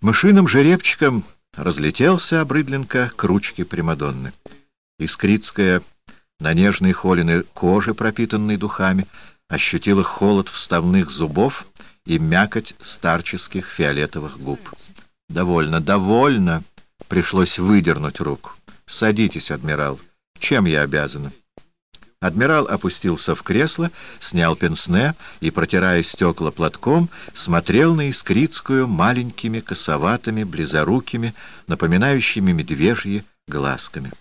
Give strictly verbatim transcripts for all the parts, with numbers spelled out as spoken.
Мышиным жеребчиком разлетелся Обрыдленко к ручке Примадонны. Искрицкая, на нежной холиной коже, пропитанной духами, ощутила холод вставных зубов и мякоть старческих фиолетовых губ. «Довольно, довольно!» — пришлось выдернуть руку. «Садитесь, адмирал. Чем я обязана?» Адмирал опустился в кресло, снял пенсне и, протирая стекла платком, смотрел на Искрицкую маленькими, косоватыми, близорукими, напоминающими медвежьи глазками.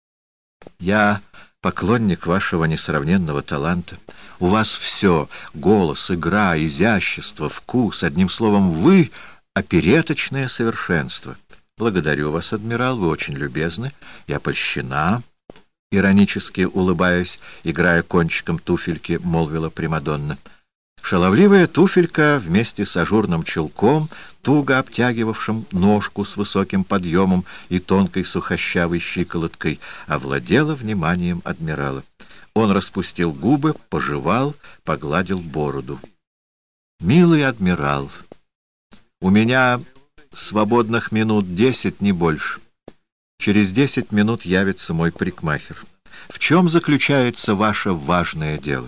«Я поклонник вашего несравненного таланта. У вас все — голос, игра, изящество, вкус. Одним словом, вы — опереточное совершенство. Благодарю вас, адмирал, вы очень любезны. Я польщена». Иронически улыбаясь, играя кончиком туфельки, молвила Примадонна. Шаловливая туфелька вместе с ажурным чулком, туго обтягивавшим ножку с высоким подъемом и тонкой сухощавой щиколоткой, овладела вниманием адмирала. Он распустил губы, пожевал, погладил бороду. «Милый адмирал, у меня свободных минут десять, не больше. Через десять минут явится мой парикмахер. В чем заключается ваше важное дело?»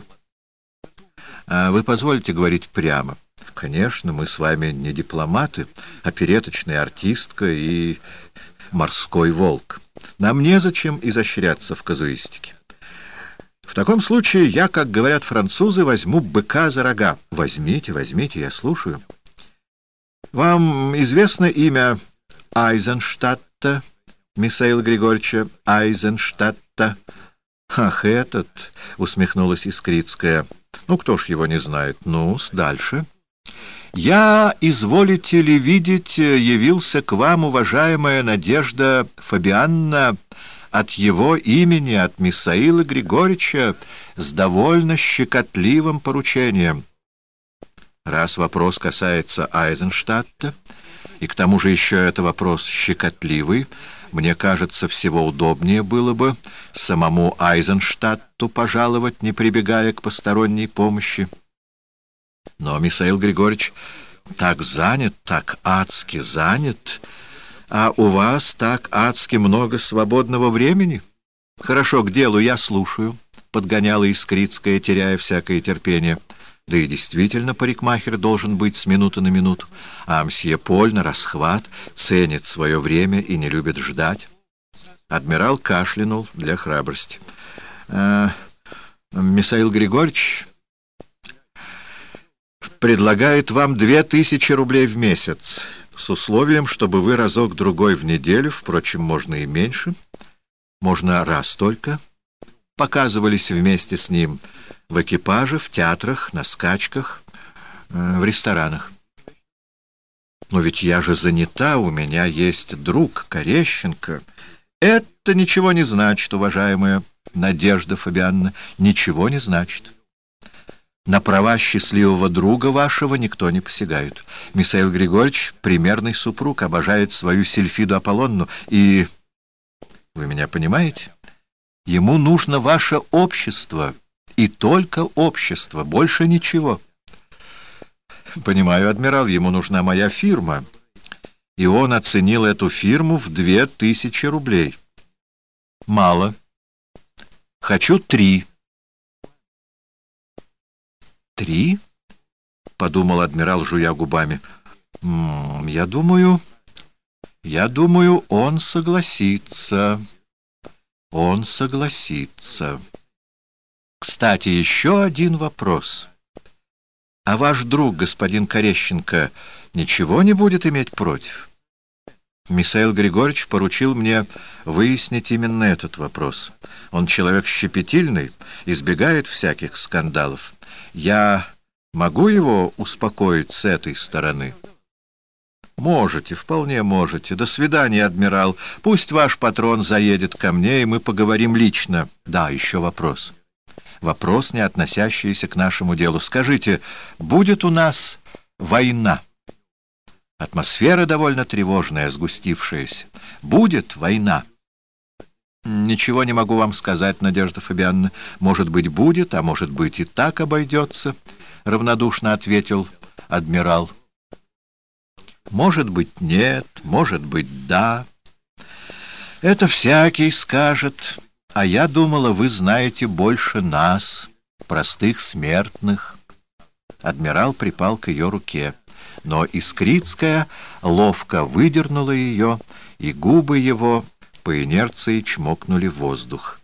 А «Вы позволите говорить прямо?» «Конечно, мы с вами не дипломаты, а опереточная артистка и морской волк. Нам незачем изощряться в казуистике. В таком случае я, как говорят французы, возьму быка за рога». «Возьмите, возьмите, я слушаю». «Вам известно имя Айзенштадта, Михаила Григорьевича Айзенштадта?» «Ах, этот!» — усмехнулась Искрицкая. «Ну, кто ж его не знает? Ну-с, дальше». «Я, изволите ли видеть, явился к вам, уважаемая Надежда Фабианна, от его имени, от Михаила Григорьевича, с довольно щекотливым поручением». Раз вопрос касается Айзенштадта, и к тому же еще это вопрос щекотливый, мне кажется, всего удобнее было бы самому Айзенштадту пожаловать, не прибегая к посторонней помощи. Но Михаил Григорьевич так занят, так адски занят, а у вас так адски много свободного времени. Хорошо, к делу, я слушаю, — подгоняла Искрицкая, теряя всякое терпение. Да и действительно, парикмахер должен быть с минуты на минуту, а мсье Поль на расхват ценит свое время и не любит ждать. Адмирал кашлянул для храбрости. «Э, Михаил Григорьевич предлагает вам две тысячи рублей в месяц, с условием, чтобы вы разок-другой в неделю, впрочем, можно и меньше, можно раз только, показывались вместе с ним в экипаже, в театрах, на скачках, э, в ресторанах. Но ведь я же занята, у меня есть друг Корещенко. Это ничего не значит, уважаемая Надежда Фабианна, ничего не значит. На права счастливого друга вашего никто не посягает. Михаил Григорьевич — примерный супруг, обожает свою Сильфиду Аполлонну, и... Вы меня понимаете? Ему нужно ваше общество, и только общество, больше ничего. Понимаю, адмирал, ему нужна моя фирма, и он оценил эту фирму в две тысячи рублей. Мало. Хочу три. Три? — подумал адмирал, жуя губами. М-м, я думаю... Я думаю, он согласится. Он согласится. Кстати, еще один вопрос. А ваш друг, господин Корещенко, ничего не будет иметь против? Михаил Григорьевич поручил мне выяснить именно этот вопрос. Он человек щепетильный, избегает всяких скандалов. Я могу его успокоить с этой стороны? Можете, вполне можете. До свидания, адмирал. Пусть ваш патрон заедет ко мне, и мы поговорим лично. Да, еще вопрос. Вопрос, не относящийся к нашему делу. Скажите, будет у нас война? Атмосфера довольно тревожная, сгустившаяся. Будет война? Ничего не могу вам сказать, Надежда Фабианна. Может быть, будет, а может быть, и так обойдется, — равнодушно ответил адмирал. Может быть, нет, может быть, да. Это всякий скажет, а я думала, вы знаете больше нас, простых смертных. Адмирал припал к ее руке, но Искрицкая ловко выдернула ее, и губы его по инерции чмокнули воздух.